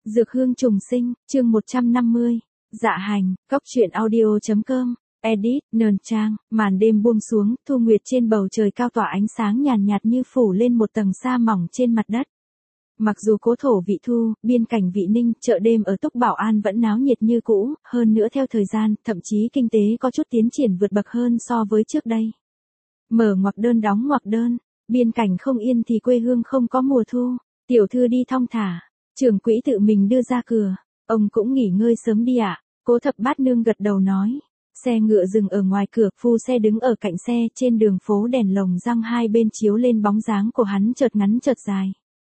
Dược hương trùng sinh, chương 150. Dạ hành, cóc truyện audio.com. Edit, Nờn Trang, màn đêm buông xuống, thu nguyệt trên bầu trời cao tỏa ánh sáng nhàn nhạt như phủ lên một tầng sa mỏng trên mặt đất. Mặc dù cố thổ vị thu, biên cảnh vị ninh, chợ đêm ở Túc Bảo An vẫn náo nhiệt như cũ, hơn nữa theo thời gian, thậm chí kinh tế có chút tiến triển vượt bậc hơn so với trước đây. Mở ngoặc đơn đóng ngoặc đơn, biên cảnh không yên thì quê hương không có mùa thu, tiểu thư đi thong thả, trưởng quỹ tự mình đưa ra cửa, ông cũng nghỉ ngơi sớm đi ạ, Cố Thập Bát Nương gật đầu nói. Xe ngựa dừng ở ngoài cửa, phu xe đứng ở cạnh xe, trên đường phố đèn lồng răng hai bên chiếu lên bóng dáng của hắn chợt ngắn chợt dài.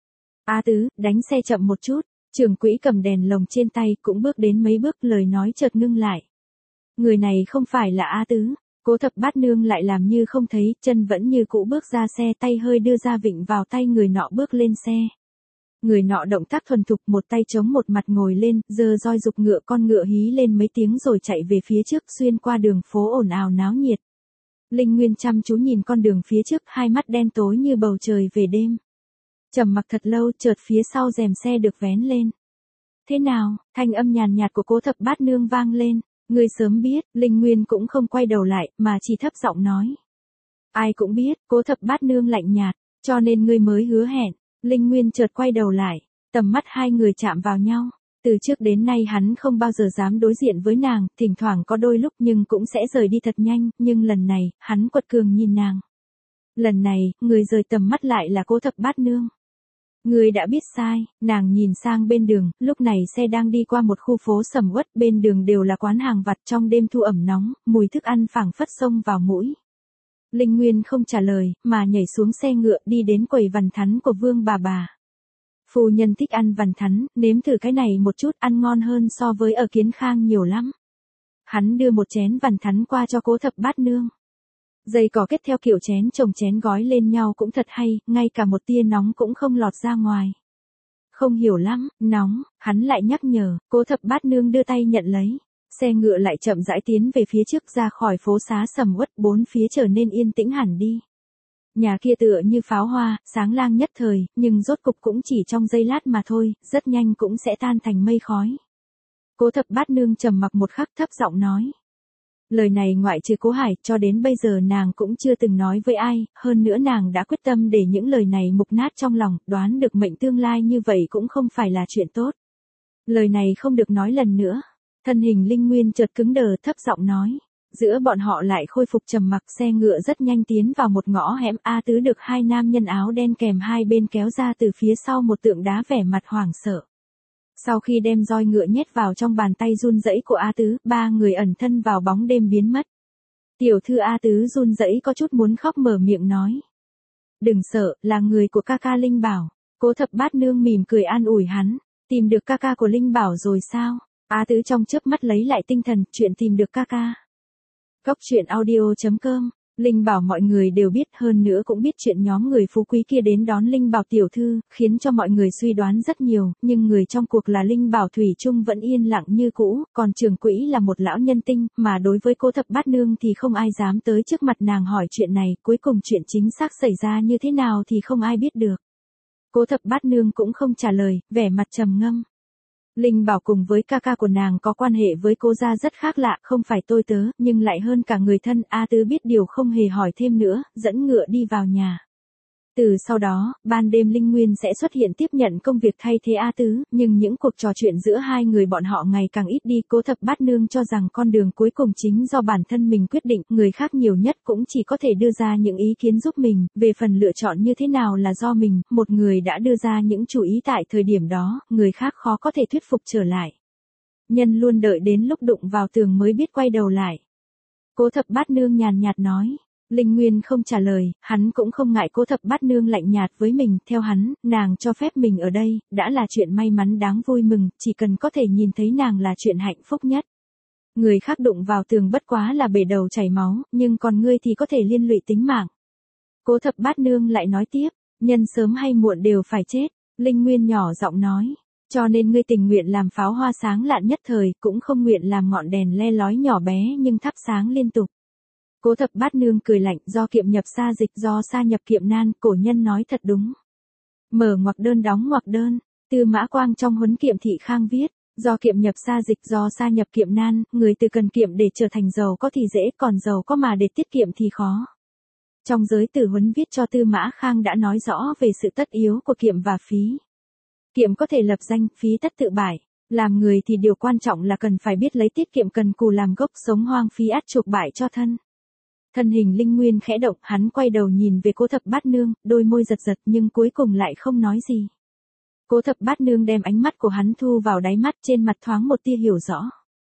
A Tứ, đánh xe chậm một chút, trưởng quỹ cầm đèn lồng trên tay cũng bước đến mấy bước, lời nói chợt ngưng lại. Người này không phải là A Tứ. Cố Thập Bát Nương lại làm như không thấy, chân vẫn như cũ bước ra xe, tay hơi đưa ra vịnh vào tay người nọ bước lên xe. Người nọ động tác thuần thục, một tay chống một mặt ngồi lên, giơ roi giục ngựa, con ngựa hí lên mấy tiếng rồi chạy về phía trước, xuyên qua đường phố ồn ào náo nhiệt. Linh Nguyên chăm chú nhìn con đường phía trước, hai mắt đen tối như bầu trời về đêm. Trầm mặc thật lâu, chợt phía sau rèm xe được vén lên. Thế nào? Thanh âm nhàn nhạt của Cố Thập Bát Nương vang lên. Ngươi sớm biết. Linh Nguyên cũng không quay đầu lại, mà chỉ thấp giọng nói. Ai cũng biết. Cố Thập Bát Nương lạnh nhạt, cho nên ngươi mới hứa hẹn. Linh Nguyên chợt quay đầu lại, tầm mắt hai người chạm vào nhau. Từ trước đến nay hắn không bao giờ dám đối diện với nàng, thỉnh thoảng có đôi lúc nhưng cũng sẽ rời đi thật nhanh, nhưng lần này, hắn quật cường nhìn nàng. Lần này, người rời tầm mắt lại là Cố Thập Bát Nương. Người đã biết sai, nàng nhìn sang bên đường, lúc này xe đang đi qua một khu phố sầm uất, bên đường đều là quán hàng vặt, trong đêm thu ẩm nóng, mùi thức ăn phảng phất xông vào mũi. Linh Nguyên không trả lời, mà nhảy xuống xe ngựa đi đến quầy vằn thắn của Vương bà. Phu nhân thích ăn vằn thắn, nếm thử cái này một chút, ăn ngon hơn so với ở Kiến Khang nhiều lắm. Hắn đưa một chén vằn thắn qua cho Cố Thập Bát Nương. Dây cỏ kết theo kiểu chén chồng chén gói lên nhau cũng thật hay, ngay cả một tia nóng cũng không lọt ra ngoài. Không hiểu lắm, nóng, hắn lại nhắc nhở, Cố Thập Bát Nương đưa tay nhận lấy. Xe ngựa lại chậm rãi tiến về phía trước, ra khỏi phố xá sầm uất, bốn phía trở nên yên tĩnh hẳn đi. Nhà kia tựa như pháo hoa, sáng lang nhất thời, nhưng rốt cục cũng chỉ trong giây lát mà thôi, rất nhanh cũng sẽ tan thành mây khói. Cố Thập Bát Nương trầm mặc một khắc, thấp giọng nói. Lời này ngoại trừ Cố Hải, cho đến bây giờ nàng cũng chưa từng nói với ai, hơn nữa nàng đã quyết tâm để những lời này mục nát trong lòng, đoán được mệnh tương lai như vậy cũng không phải là chuyện tốt. Lời này không được nói lần nữa. Thân hình Linh Nguyên chợt cứng đờ, thấp giọng nói. Giữa bọn họ lại khôi phục trầm mặc, xe ngựa rất nhanh tiến vào một ngõ hẻm. A Tứ được hai nam nhân áo đen kèm hai bên kéo ra từ phía sau một tượng đá, vẻ mặt hoảng sợ. Sau khi đem roi ngựa nhét vào trong bàn tay run rẩy của A Tứ, ba người ẩn thân vào bóng đêm biến mất. Tiểu thư A Tứ run rẩy có chút muốn khóc, mở miệng nói. Đừng sợ, là người của ca ca Linh Bảo. Cố Thập Bát Nương mỉm cười an ủi hắn. Tìm được ca ca của Linh Bảo rồi sao? A Tứ trong chớp mắt lấy lại tinh thần, chuyện tìm được ca ca. Cóc truyện audio.com. Linh Bảo mọi người đều biết, hơn nữa cũng biết chuyện nhóm người phú quý kia đến đón Linh Bảo tiểu thư, khiến cho mọi người suy đoán rất nhiều, nhưng người trong cuộc là Linh Bảo thủy chung vẫn yên lặng như cũ, còn trưởng quỹ là một lão nhân tinh, mà đối với Cố Thập Bát Nương thì không ai dám tới trước mặt nàng hỏi chuyện này, cuối cùng chuyện chính xác xảy ra như thế nào thì không ai biết được. Cố Thập Bát Nương cũng không trả lời, vẻ mặt trầm ngâm. Linh Bảo cùng với ca ca của nàng có quan hệ với Cố gia rất khác lạ, không phải tôi tớ, nhưng lại hơn cả người thân. A Tứ biết điều không hề hỏi thêm nữa, dẫn ngựa đi vào nhà. Từ sau đó, ban đêm Linh Nguyên sẽ xuất hiện tiếp nhận công việc thay thế A Tứ, nhưng những cuộc trò chuyện giữa hai người bọn họ ngày càng ít đi. Cố Thập Bát Nương cho rằng con đường cuối cùng chính do bản thân mình quyết định, người khác nhiều nhất cũng chỉ có thể đưa ra những ý kiến giúp mình, về phần lựa chọn như thế nào là do mình, một người đã đưa ra những chủ ý tại thời điểm đó, người khác khó có thể thuyết phục trở lại. Nhân luôn đợi đến lúc đụng vào tường mới biết quay đầu lại. Cố Thập Bát Nương nhàn nhạt nói. Linh Nguyên không trả lời, hắn cũng không ngại Cố Thập Bát Nương lạnh nhạt với mình, theo hắn, nàng cho phép mình ở đây, đã là chuyện may mắn đáng vui mừng, chỉ cần có thể nhìn thấy nàng là chuyện hạnh phúc nhất. Người khác đụng vào tường bất quá là bể đầu chảy máu, nhưng còn ngươi thì có thể liên lụy tính mạng. Cố Thập Bát Nương lại nói tiếp, nhân sớm hay muộn đều phải chết. Linh Nguyên nhỏ giọng nói, cho nên ngươi tình nguyện làm pháo hoa sáng lạn nhất thời, cũng không nguyện làm ngọn đèn le lói nhỏ bé nhưng thắp sáng liên tục. Cố Thập Bát Nương cười lạnh, do kiệm nhập sa dịch, do sa nhập kiệm nan, cổ nhân nói thật đúng. Mở ngoặc đơn đóng ngoặc đơn, Tư Mã Quang trong huấn kiệm thị khang viết, do kiệm nhập sa dịch, do sa nhập kiệm nan, người từ cần kiệm để trở thành giàu có thì dễ, còn giàu có mà để tiết kiệm thì khó. Trong giới tử huấn viết cho Tư Mã Khang đã nói rõ về sự tất yếu của kiệm và phí. Kiệm có thể lập danh, phí tất tự bại. Làm người thì điều quan trọng là cần phải biết lấy tiết kiệm cần cù làm gốc, sống hoang phí ắt chuộc bại cho thân. Thân hình Linh Nguyên khẽ động, hắn quay đầu nhìn về Cố Thập Bát Nương, đôi môi giật giật nhưng cuối cùng lại không nói gì. Cố Thập Bát Nương đem ánh mắt của hắn thu vào đáy mắt, trên mặt thoáng một tia hiểu rõ.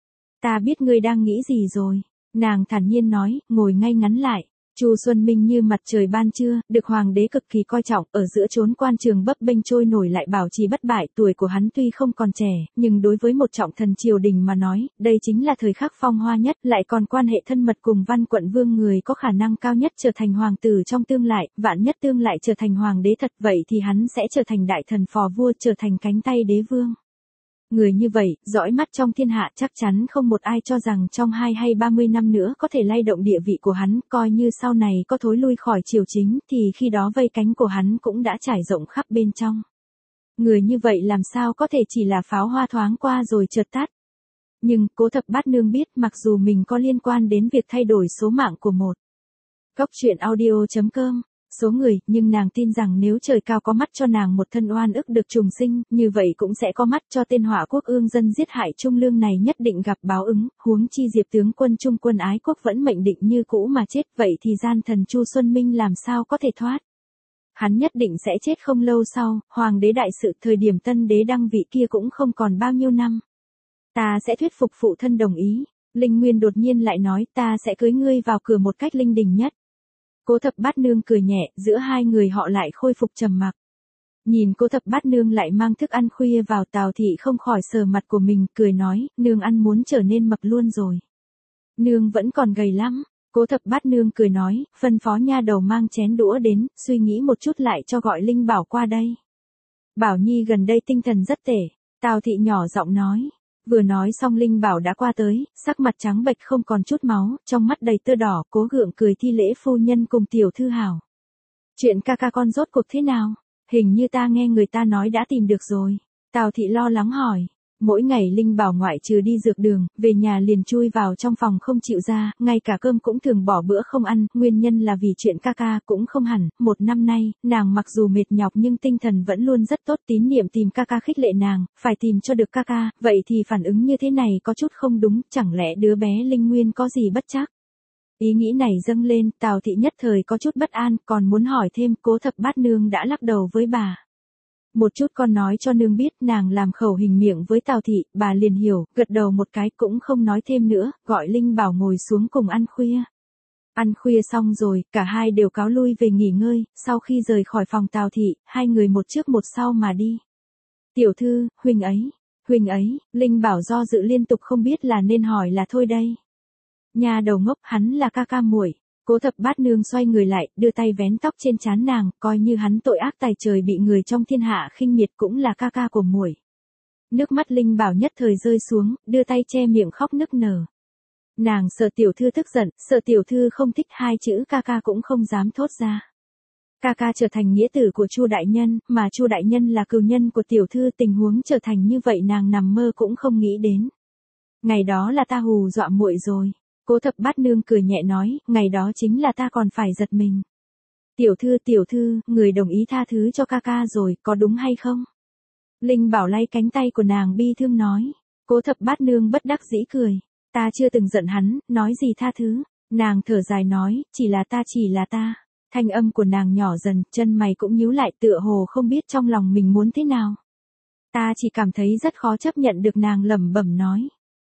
Ta biết ngươi đang nghĩ gì rồi. Nàng thản nhiên nói, ngồi ngay ngắn lại. Chu Xuân Minh như mặt trời ban trưa, được hoàng đế cực kỳ coi trọng, ở giữa chốn quan trường bấp bênh trôi nổi lại bảo trì bất bại. Tuổi của hắn tuy không còn trẻ, nhưng đối với một trọng thần triều đình mà nói, đây chính là thời khắc phong hoa nhất, lại còn quan hệ thân mật cùng Văn Quận Vương, người có khả năng cao nhất trở thành hoàng tử trong tương lai, vạn nhất tương lại trở thành hoàng đế thật, vậy thì hắn sẽ trở thành đại thần phò vua, trở thành cánh tay đế vương. Người như vậy, dõi mắt trong thiên hạ, chắc chắn không một ai cho rằng trong 2 hay 30 năm nữa có thể lay động địa vị của hắn, coi như sau này có thối lui khỏi triều chính, thì khi đó vây cánh của hắn cũng đã trải rộng khắp bên trong. Người như vậy làm sao có thể chỉ là pháo hoa thoáng qua rồi chợt tắt. Nhưng, Cố Thập Bát Nương biết, mặc dù mình có liên quan đến việc thay đổi số mạng của một góc truyện audio.com, số người, nhưng nàng tin rằng nếu trời cao có mắt cho nàng một thân oan ức được trùng sinh, như vậy cũng sẽ có mắt cho tên họa quốc ương dân giết hại Trung Lương này, nhất định gặp báo ứng, huống chi Diệp tướng quân Trung quân ái quốc vẫn mệnh định như cũ mà chết, vậy thì gian thần Chu Xuân Minh làm sao có thể thoát. Hắn nhất định sẽ chết không lâu sau, hoàng đế đại sự, thời điểm tân đế đăng vị kia cũng không còn bao nhiêu năm. Ta sẽ thuyết phục phụ thân đồng ý. Linh Nguyên đột nhiên lại nói, ta sẽ cưới ngươi vào cửa một cách linh đình nhất. Cố Thập Bát Nương cười nhẹ, giữa hai người họ lại khôi phục trầm mặc. Nhìn Cố Thập Bát Nương lại mang thức ăn khuya vào, Tào thị không khỏi sờ mặt của mình, cười nói, nương ăn muốn trở nên mập luôn rồi. Nương vẫn còn gầy lắm. Cố Thập Bát Nương cười nói, phân phó nha đầu mang chén đũa đến, suy nghĩ một chút lại cho gọi Linh Bảo qua đây. Bảo Nhi gần đây tinh thần rất tệ. Tào thị nhỏ giọng nói. Vừa nói xong Linh Bảo đã qua tới, sắc mặt trắng bệch không còn chút máu, trong mắt đầy tơ đỏ, cố gượng cười thi lễ phu nhân cùng tiểu thư hảo. Chuyện ca ca con rốt cuộc thế nào? Hình như ta nghe người ta nói đã tìm được rồi. Tào thị lo lắng hỏi. Mỗi ngày Linh Bảo ngoại trừ đi dược đường, về nhà liền chui vào trong phòng không chịu ra, ngay cả cơm cũng thường bỏ bữa không ăn, nguyên nhân là vì chuyện ca ca cũng không hẳn. Một năm nay, nàng mặc dù mệt nhọc nhưng tinh thần vẫn luôn rất tốt, tín niệm tìm ca ca khích lệ nàng, phải tìm cho được ca ca, vậy thì phản ứng như thế này có chút không đúng, chẳng lẽ đứa bé Linh Nguyên có gì bất trắc? Ý nghĩ này dâng lên, Tào thị nhất thời có chút bất an, còn muốn hỏi thêm, Cố Thập Bát Nương đã lắc đầu với bà. Một chút con nói cho nương biết, nàng làm khẩu hình miệng với Tào thị, bà liền hiểu, gật đầu một cái cũng không nói thêm nữa, gọi Linh Bảo ngồi xuống cùng ăn khuya. Ăn khuya xong rồi, cả hai đều cáo lui về nghỉ ngơi, sau khi rời khỏi phòng Tào thị, hai người một trước một sau mà đi. Tiểu thư, huynh ấy, Linh Bảo do dự liên tục không biết là nên hỏi là thôi đây. Nhà đầu ngốc, hắn là ca ca muội. Cố Thập Bát Nương xoay người lại, đưa tay vén tóc trên trán nàng, coi như hắn tội ác tày trời bị người trong thiên hạ khinh miệt cũng là ca ca của muội. Nước mắt Linh Bảo nhất thời rơi xuống, đưa tay che miệng khóc nức nở. Nàng sợ tiểu thư tức giận, sợ tiểu thư không thích, hai chữ ca ca cũng không dám thốt ra. Ca ca trở thành nghĩa tử của Chu đại nhân, mà Chu đại nhân là cừu nhân của tiểu thư, tình huống trở thành như vậy nàng nằm mơ cũng không nghĩ đến. Ngày đó là ta hù dọa muội rồi. Cố Thập Bát Nương cười nhẹ nói, ngày đó chính là ta còn phải giật mình. Tiểu thư, người đồng ý tha thứ cho ca ca rồi, có đúng hay không? Linh Bảo lay cánh tay của nàng bi thương nói. Cố Thập Bát Nương bất đắc dĩ cười. Ta chưa từng giận hắn, nói gì tha thứ. Nàng thở dài nói, chỉ là ta. Thanh âm của nàng nhỏ dần, chân mày cũng nhíu lại, tựa hồ không biết trong lòng mình muốn thế nào. Ta chỉ cảm thấy rất khó chấp nhận được, nàng lẩm bẩm nói.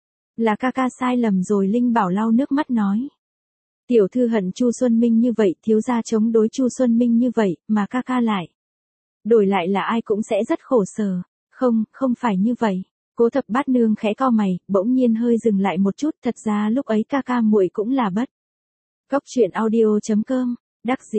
Là ca ca sai lầm rồi. Linh Bảo lau nước mắt nói. Tiểu thư hận Chu Xuân Minh như vậy, thiếu gia chống đối Chu Xuân Minh như vậy, mà ca ca lại. Đổi lại là ai cũng sẽ rất khổ sở. Không phải như vậy. Cố Thập Bát Nương khẽ cau mày, bỗng nhiên hơi dừng lại một chút, thật ra lúc ấy ca ca muội cũng là bất. Góc truyện audio.com, đắc dĩ.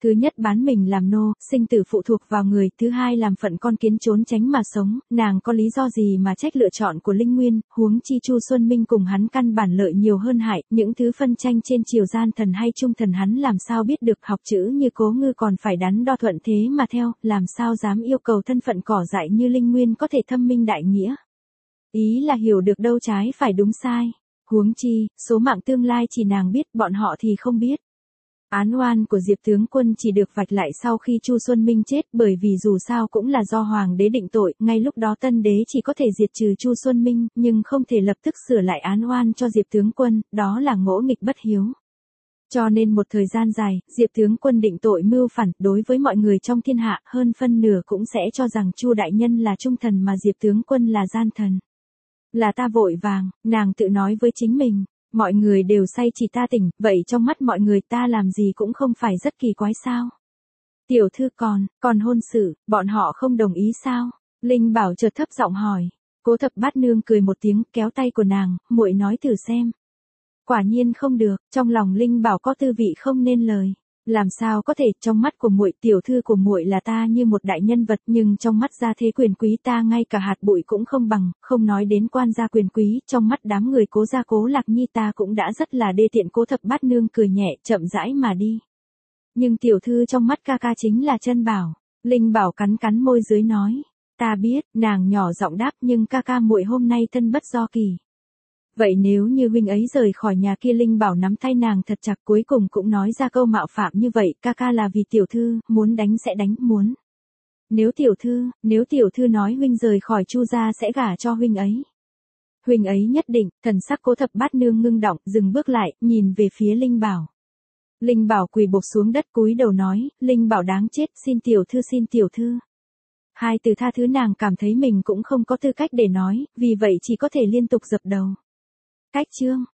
Thứ nhất bán mình làm nô, sinh tử phụ thuộc vào người, thứ hai làm phận con kiến trốn tránh mà sống, nàng có lý do gì mà trách lựa chọn của Linh Nguyên, huống chi Chu Xuân Minh cùng hắn căn bản lợi nhiều hơn hại, những thứ phân tranh trên triều gian thần hay trung thần hắn làm sao biết được, học chữ như Cố Ngư còn phải đắn đo thuận thế mà theo, làm sao dám yêu cầu thân phận cỏ dại như Linh Nguyên có thể thâm minh đại nghĩa. Ý là hiểu được đâu trái phải đúng sai. Huống chi, số mạng tương lai chỉ nàng biết, bọn họ thì không biết. Án oan của Diệp tướng quân chỉ được vạch lại sau khi Chu Xuân Minh chết, bởi vì dù sao cũng là do hoàng đế định tội, ngay lúc đó tân đế chỉ có thể diệt trừ Chu Xuân Minh, nhưng không thể lập tức sửa lại án oan cho Diệp tướng quân, đó là ngỗ nghịch bất hiếu. Cho nên một thời gian dài, Diệp tướng quân định tội mưu phản, đối với mọi người trong thiên hạ, hơn phân nửa cũng sẽ cho rằng Chu đại nhân là trung thần mà Diệp tướng quân là gian thần. Là ta vội vàng, nàng tự nói với chính mình. Mọi người đều say chỉ ta tỉnh, vậy trong mắt mọi người ta làm gì cũng không phải rất kỳ quái sao? Tiểu thư còn hôn sự, bọn họ không đồng ý sao? Linh Bảo chợt thấp giọng hỏi. Cố Thập Bát Nương cười một tiếng, kéo tay của nàng, muội nói thử xem. Quả nhiên không được, trong lòng Linh Bảo có tư vị không nên lời. Làm sao có thể, trong mắt của muội, tiểu thư của muội là ta như một đại nhân vật, nhưng trong mắt gia thế quyền quý ta ngay cả hạt bụi cũng không bằng, không nói đến quan gia quyền quý, trong mắt đám người Cố gia Cố Lạc Nhi ta cũng đã rất là đê tiện. Cố Thập Bát Nương cười nhẹ, chậm rãi mà đi. Nhưng tiểu thư trong mắt ca ca chính là Chân Bảo. Linh Bảo cắn cắn môi dưới nói, ta biết, nàng nhỏ giọng đáp, nhưng ca ca muội hôm nay thân bất do kỳ. Vậy nếu như huynh ấy rời khỏi nhà kia, Linh Bảo nắm tay nàng thật chặt, cuối cùng cũng nói ra câu mạo phạm như vậy, ca ca là vì tiểu thư, muốn đánh sẽ đánh, muốn. Nếu tiểu thư nói huynh rời khỏi Chu gia sẽ gả cho huynh ấy. Huynh ấy nhất định, thần sắc Cố Thập Bát Nương ngưng động, dừng bước lại, nhìn về phía Linh Bảo. Linh Bảo quỳ bộp xuống đất cúi đầu nói, Linh Bảo đáng chết, xin tiểu thư. Hai từ tha thứ nàng cảm thấy mình cũng không có tư cách để nói, vì vậy chỉ có thể liên tục dập đầu. Cách chương